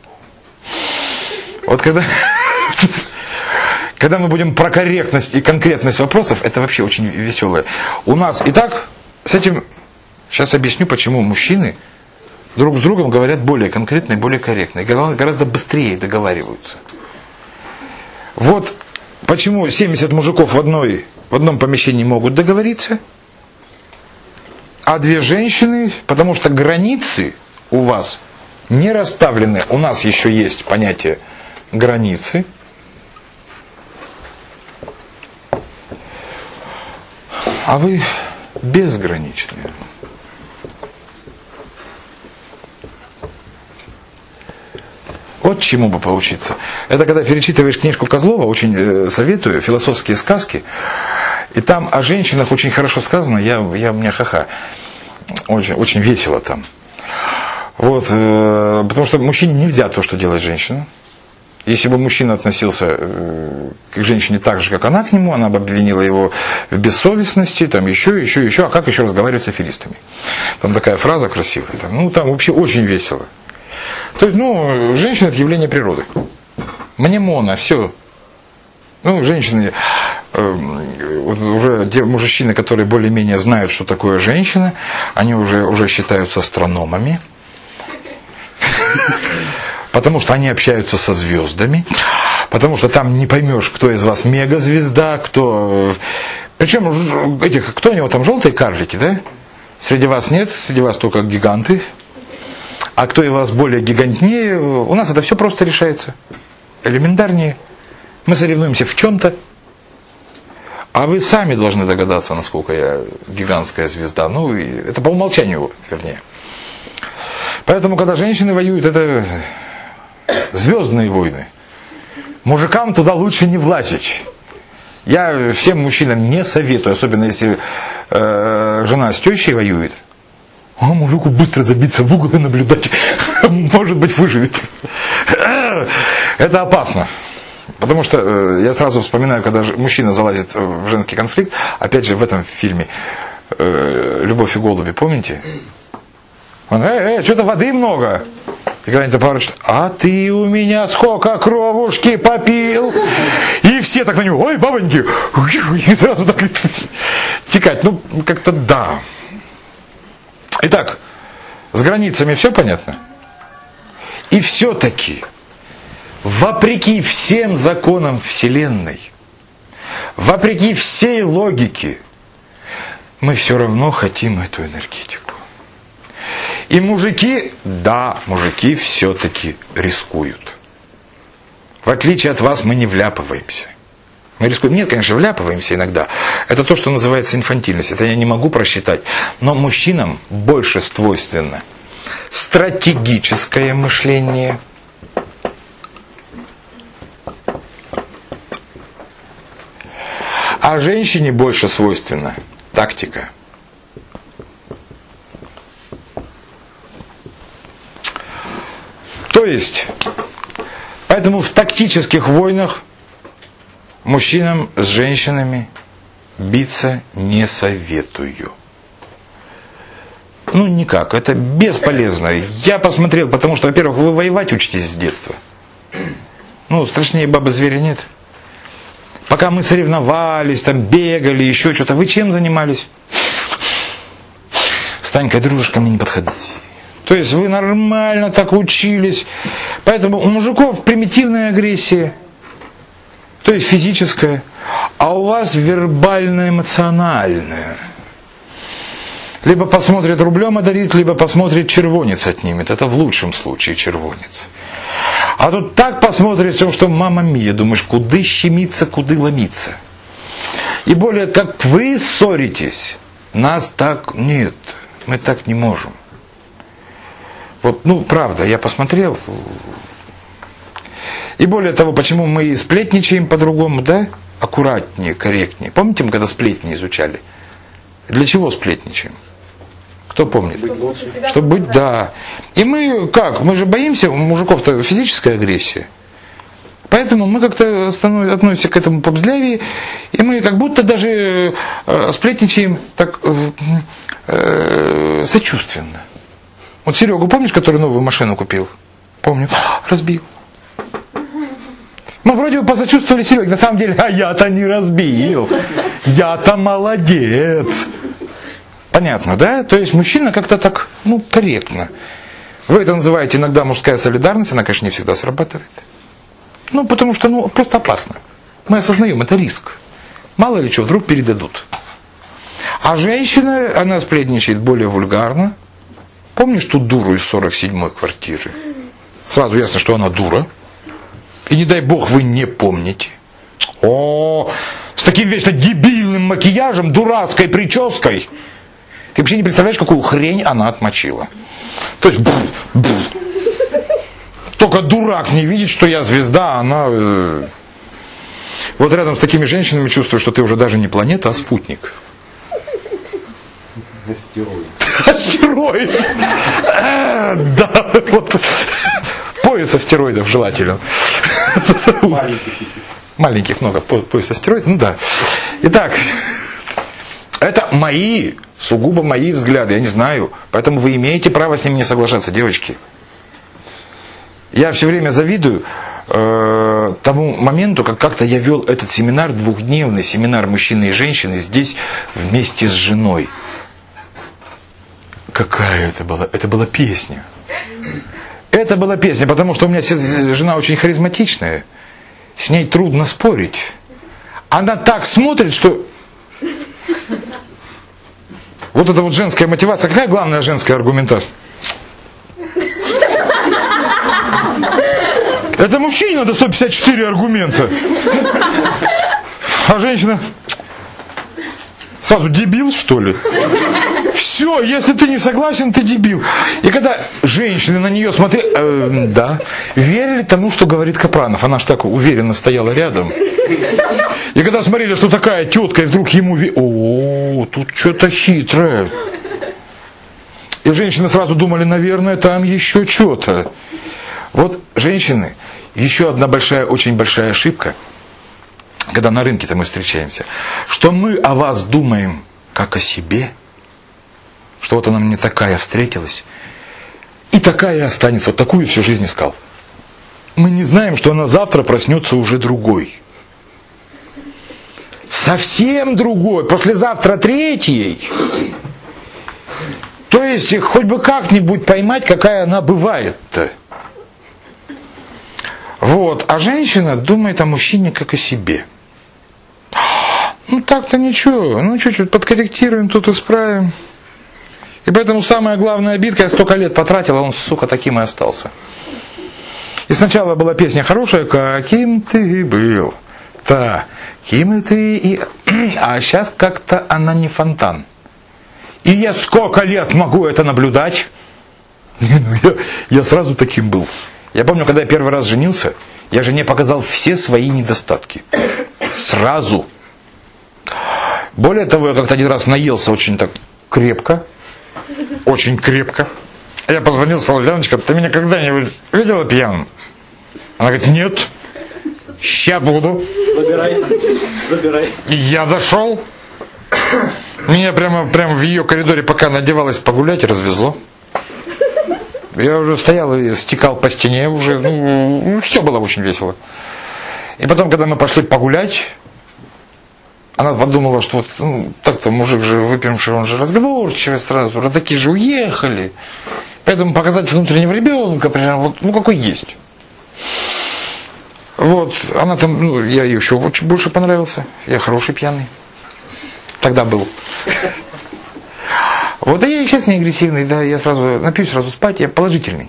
Вот когда, когда мы будем про корректность и конкретность вопросов, это вообще очень веселое. У нас, итак, с этим, сейчас объясню, почему мужчины друг с другом говорят более конкретно и более корректно. И гораздо быстрее договариваются. Вот почему семьдесят мужиков в, одной, в одном помещении могут договориться, а две женщины, потому что границы у вас не расставлены. У нас еще есть понятие границы. А вы безграничные. Вот чему бы поучиться. Это когда перечитываешь книжку Козлова, очень э, советую, «Философские сказки». И там о женщинах очень хорошо сказано, я, я у меня ха-ха. Очень, очень весело там. Вот, э, потому что мужчине нельзя то, что делает женщина. Если бы мужчина относился э, к женщине так же, как она к нему, она бы обвинила его в бессовестности, там еще, еще, еще, а как еще разговаривать с аферистами? Там такая фраза красивая. Там, ну, там вообще очень весело. То есть, ну, женщина – это явление природы. Мнемона, все. Ну, женщины, э, уже мужчины, которые более-менее знают, что такое женщина, они уже, уже считаются астрономами. Потому что они общаются со звездами. Потому что там не поймешь, кто из вас мегазвезда, кто... Причем, этих, кто у него там, желтые карлики, да? Среди вас нет, среди вас только гиганты. А кто из вас более гигантнее, у нас это все просто решается. Элементарнее. Мы соревнуемся в чем-то. А вы сами должны догадаться, насколько я гигантская звезда. Ну, это по умолчанию, вернее. Поэтому, когда женщины воюют, это звездные войны. Мужикам туда лучше не влазить. Я всем мужчинам не советую, особенно если э, жена с тещей воюет. А мужику быстро забиться в угол и наблюдать. Может быть, выживет. Это опасно. Потому что э, я сразу вспоминаю, когда мужчина залазит в женский конфликт, опять же в этом фильме э, «Любовь и голуби», помните? Он, эй, эй, что-то воды много. И когда-нибудь товарищ, а ты у меня сколько кровушки попил? И все так на него, ой, бабоньки, и сразу так текать. Ну, как-то да. Итак, с границами все понятно? И все-таки, вопреки всем законам Вселенной, вопреки всей логике, мы все равно хотим эту энергетику. И мужики, да, мужики все-таки рискуют. В отличие от вас, мы не вляпываемся. Мы рискуем. Нет, конечно, вляпываемся иногда. Это то, что называется инфантильность. Это я не могу просчитать. Но мужчинам больше свойственно стратегическое мышление. А женщине больше свойственно тактика. То есть, поэтому в тактических войнах мужчинам с женщинами биться не советую. Ну, никак, это бесполезно. Я посмотрел, потому что, во-первых, вы воевать учитесь с детства. Ну, страшнее бабы-зверя нет. Пока мы соревновались, там бегали, еще что-то, вы чем занимались? Встань-ка, дружишь, ко мне не подходи. То есть вы нормально так учились. Поэтому у мужиков примитивная агрессия, то есть физическая, а у вас вербально-эмоциональная. Либо посмотрит рублем одарит, либо посмотрит червонец отнимет. Это в лучшем случае червонец. А тут так посмотрит все, что мама мия. Думаешь, куда щемиться, куда ломиться. И более, как вы ссоритесь, нас так нет. Мы так не можем. Вот, ну, правда, я посмотрел. И более того, почему мы сплетничаем по-другому, да? Аккуратнее, корректнее. Помните, мы когда сплетни изучали? Для чего сплетничаем? Кто помнит? Быть лучше. Чтобы быть, да. И мы как? Мы же боимся, у мужиков-то физическая агрессия. Поэтому мы как-то относимся к этому побзлявее, и мы как будто даже э, сплетничаем так э, э, сочувственно. Вот Серегу, помнишь, который новую машину купил? Помню. Разбил. Мы вроде бы посочувствовали Сереге, на самом деле, а я-то не разбил. Я-то молодец. Понятно, да? То есть мужчина как-то так, ну, корректно. Вы это называете иногда мужская солидарность, она, конечно, не всегда срабатывает. Ну, потому что, ну, просто опасно. Мы осознаем, это риск. Мало ли что, вдруг передадут. А женщина, она сплетничает более вульгарно. Помнишь ту дуру из сорок седьмой квартиры? Сразу ясно, что она дура. И не дай бог вы не помните. О, с таким вечно дебильным макияжем, дурацкой прической. Ты вообще не представляешь, какую хрень она отмочила. То есть, бф, бф. Только дурак не видит, что я звезда, а она... Э... Вот рядом с такими женщинами чувствую, что ты уже даже не планета, а спутник. Астероид. Астероид! Да, вот. Пояс астероидов желателен. Маленьких. Маленьких много, пояс астероидов, ну да. Итак, это мои, сугубо мои взгляды, я не знаю. Поэтому вы имеете право с ними не соглашаться, девочки. Я все время завидую э, тому моменту, как как-то я вел этот семинар, двухдневный семинар мужчины и женщины, здесь вместе с женой. Какая это была? Это была песня. Это была песня, потому что у меня жена очень харизматичная. С ней трудно спорить. Она так смотрит, что... Вот это вот женская мотивация. Какая главная женская аргументация? Это мужчине надо сто пятьдесят четыре аргумента. А женщина... Сразу дебил, что ли? Все, если ты не согласен, ты дебил. И когда женщины на нее смотрели, э, да, верили тому, что говорит Капранов. Она ж так уверенно стояла рядом. И когда смотрели, что такая тетка, и вдруг ему... О, тут что-то хитрое. И женщины сразу думали, наверное, там еще что-то. Вот, женщины, еще одна большая, очень большая ошибка, когда на рынке-то мы встречаемся, что мы о вас думаем как о себе, что вот она мне такая встретилась, и такая останется, вот такую всю жизнь искал. Мы не знаем, что она завтра проснется уже другой. Совсем другой, послезавтра третьей. То есть хоть бы как-нибудь поймать, какая она бывает-то. Вот, а женщина думает о мужчине как о себе. Ну так-то ничего, ну чуть-чуть подкорректируем, тут исправим. И поэтому самая главная обидка, я столько лет потратил, а он, сука, таким и остался. И сначала была песня хорошая, каким ты был, таким и ты, и... а сейчас как-то она не фонтан. И я сколько лет могу это наблюдать? Не, ну я, я сразу таким был. Я помню, когда я первый раз женился, я жене показал все свои недостатки. Сразу. Более того, я как-то один раз наелся очень так крепко. Очень крепко. Я позвонил, сказал, Леночка, ты меня когда-нибудь видела пьяным? Она говорит, нет. Ща буду. Забирай. Забирай. И я дошел. Меня прямо, прямо в ее коридоре, пока она одевалась погулять, развезло. Я уже стоял и стекал по стене уже, ну, все было очень весело. И потом, когда мы пошли погулять, она подумала, что вот, ну, так-то мужик же выпивший, он же разговорчивый сразу, родаки же уехали. Поэтому показать внутреннего ребенка, прям, вот, ну какой есть. Вот, она там, ну, я ей еще очень больше понравился. Я хороший пьяный. Тогда был. Вот, а я и сейчас не агрессивный, да, я сразу напьюсь, сразу спать, я положительный.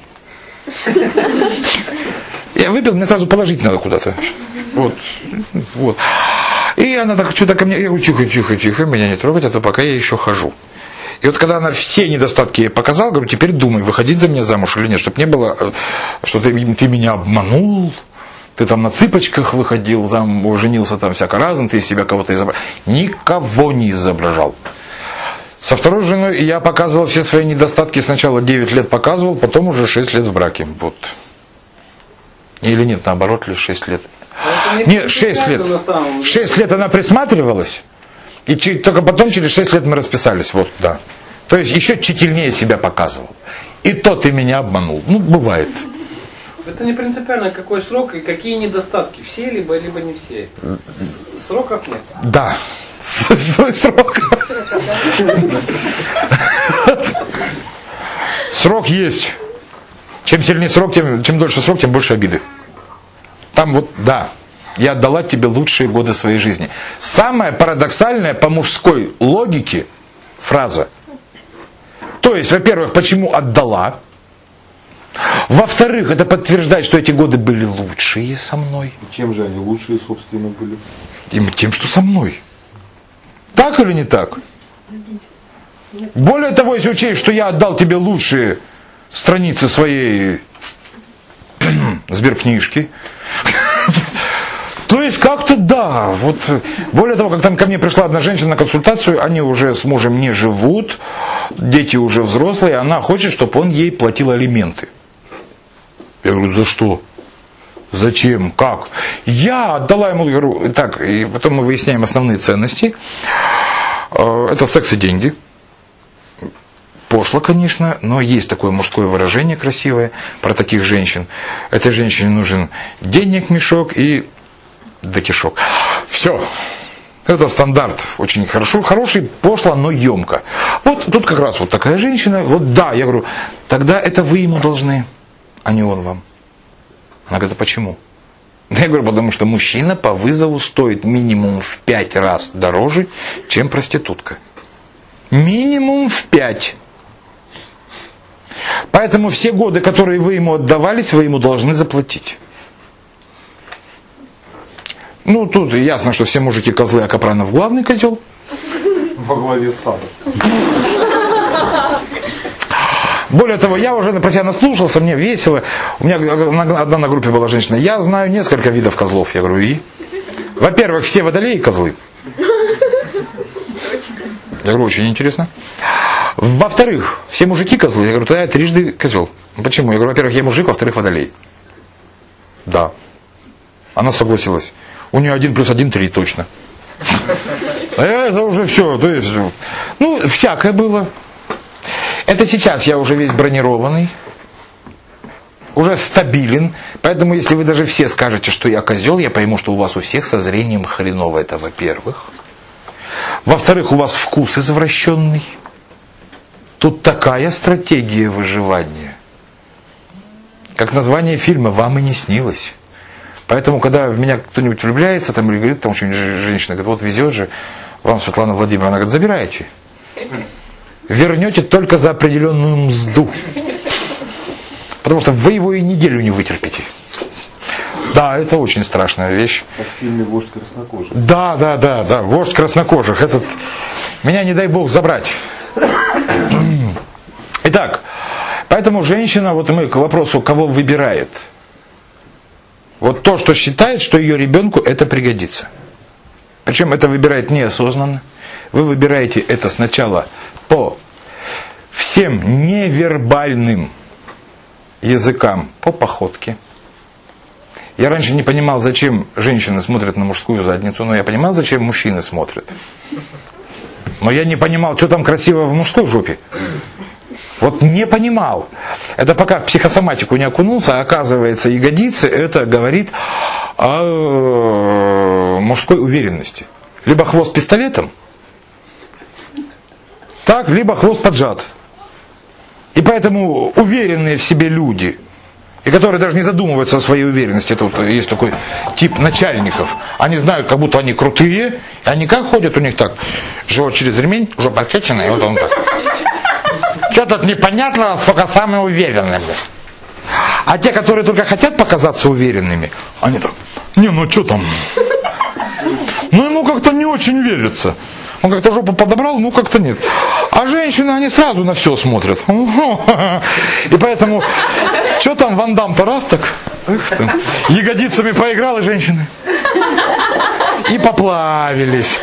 Я выпил, мне сразу положить надо куда-то. Вот, вот. И она так что-то ко мне, я говорю, тихо, тихо, тихо, меня не трогать, а то пока я еще хожу. И вот когда она все недостатки ей показала, говорю, теперь думай, выходить за меня замуж или нет, чтобы не было, что ты, ты меня обманул, ты там на цыпочках выходил, замуж, женился там всяко разом, ты из себя кого-то изображал. Никого не изображал. Со второй женой я показывал все свои недостатки, сначала девять лет показывал, потом уже шесть лет в браке. Вот. Или нет, наоборот, лишь шесть лет. Не нет, шесть лет. шесть лет она присматривалась, и только потом через шесть лет мы расписались. Вот, да. То есть еще тщательнее себя показывал. И то ты меня обманул. Ну, бывает. Это не принципиально, какой срок и какие недостатки. Все, либо, либо не все. Сроков нет. Да. Свой срок. Срок есть. Чем сильнее срок, тем, чем дольше срок, тем больше обиды. Там вот, да, я отдала тебе лучшие годы своей жизни. Самая парадоксальная по мужской логике фраза. То есть, во-первых, почему отдала? Во-вторых, это подтверждает, что эти годы были лучшие со мной. И чем же они лучшие, собственно, были? Тем, тем, что со мной. Так или не так? Более того, если учесть, что я отдал тебе лучшие страницы своей сберкнижки, то есть как-то да. Вот, более того, как там ко мне пришла одна женщина на консультацию, они уже с мужем не живут, дети уже взрослые, она хочет, чтобы он ей платил алименты. Я говорю, за что? Зачем? Как? Я отдала ему, говорю, так, и потом мы выясняем основные ценности. Это секс и деньги. Пошло, конечно, но есть такое мужское выражение красивое про таких женщин. Этой женщине нужен денег мешок и докишок. Все. Это стандарт. Очень хорошо, хороший, пошло, но емко. Вот тут как раз вот такая женщина. Вот да, я говорю, тогда это вы ему должны, а не он вам. Она говорит, а почему? Я говорю, потому что мужчина по вызову стоит минимум в пять раз дороже, чем проститутка. Минимум в пять. Поэтому все годы, которые вы ему отдавались, вы ему должны заплатить. Ну, тут ясно, что все мужики козлы, а Капранов главный козел. Во главе стада. Более того, я уже про себя наслушался, мне весело. У меня одна на группе была женщина. Я знаю несколько видов козлов. Я говорю, и? Во-первых, все водолеи козлы. Я говорю, очень интересно. Во-вторых, все мужики козлы. Я говорю, тогда я трижды козел. Почему? Я говорю, во-первых, я мужик, во-вторых, водолей. Да. Она согласилась. У нее один плюс один три точно. А это уже все. То есть, ну, всякое было. Это сейчас я уже весь бронированный. Уже стабилен. Поэтому, если вы даже все скажете, что я козел, я пойму, что у вас у всех со зрением хреново. Это во-первых. Во-вторых, у вас вкус извращенный. Тут такая стратегия выживания. Как название фильма «Вам и не снилось». Поэтому, когда в меня кто-нибудь влюбляется, там, или говорит, там что-нибудь женщина, говорит, вот везет же вам, Светлана Владимировна, она говорит, забирайте. Вернете только за определенную мзду. Потому что вы его и неделю не вытерпите. Да, это очень страшная вещь. Как в фильме «Вождь краснокожих». Да, да, да, да, «Вождь краснокожих». Этот... Меня, не дай бог, забрать. Итак, поэтому женщина, вот мы к вопросу, кого выбирает. Вот то, что считает, что ее ребенку это пригодится. Причем это выбирает неосознанно. Вы выбираете это сначала по всем невербальным языкам, по походке. Я раньше не понимал, зачем женщины смотрят на мужскую задницу, но я понимал, зачем мужчины смотрят. Но я не понимал, что там красиво в мужской жопе. Вот не понимал. Это пока в психосоматику не окунулся, а оказывается, ягодицы, это говорит о мужской уверенности. Либо хвост пистолетом, так, либо хвост поджат. И поэтому уверенные в себе люди, и которые даже не задумываются о своей уверенности, это вот есть такой тип начальников, они знают, как будто они крутые, и они как ходят у них так, живот через ремень, жопа откачана, и вот он так. Что тут непонятно, сука, самые уверенные. А те, которые только хотят показаться уверенными, они так, не, ну что там? Ну ему как-то не очень верится. Он как-то жопу подобрал, ну как-то нет. А женщины, они сразу на все смотрят. И поэтому, что там Ван Дам-то раз так? Ягодицами поиграл, и женщины. И поплавились.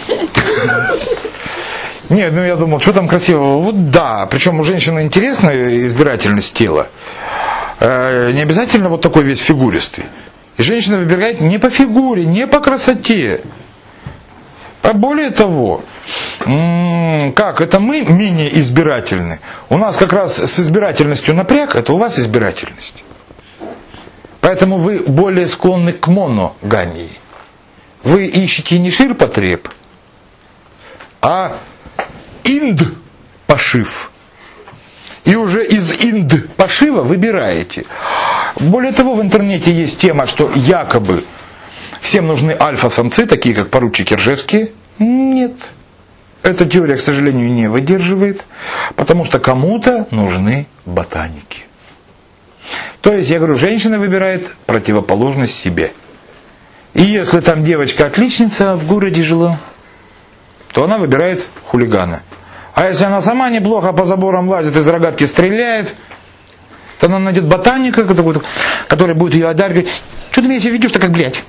Нет, ну я думал, что там красивого? Вот да, причем у женщины интересная избирательность тела. Не обязательно вот такой весь фигуристый. И женщина выбирает не по фигуре, не по красоте. А более того, как, это мы менее избирательны. У нас как раз с избирательностью напряг, это у вас избирательность. Поэтому вы более склонны к моногамии. Вы ищете не ширпотреб, а инд-пошив. И уже из инд-пошива выбираете. Более того, в интернете есть тема, что якобы всем нужны альфа-самцы, такие как поручики Ржевские. Нет. Эта теория, к сожалению, не выдерживает, потому что кому-то нужны ботаники. То есть, я говорю, женщина выбирает противоположность себе. И если там девочка отличница в городе жила, то она выбирает хулигана. А если она сама неплохо по заборам лазит, из рогатки стреляет, то она найдет ботаника, который будет ее одаривать. Что ты меня себя ведешь-то как, блядь?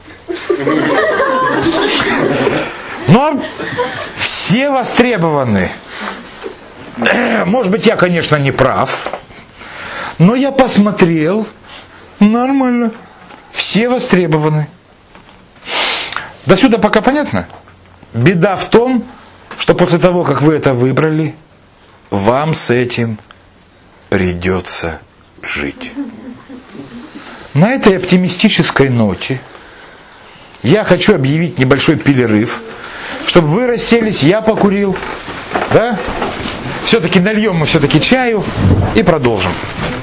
Но все востребованы. Может быть, я, конечно, не прав, но я посмотрел, нормально. Все востребованы. До сюда пока понятно? Беда в том, что после того, как вы это выбрали, вам с этим придется жить. На этой оптимистической ноте я хочу объявить небольшой перерыв, чтобы вы расселись, я покурил, да? Все-таки нальем мы все-таки чаю и продолжим.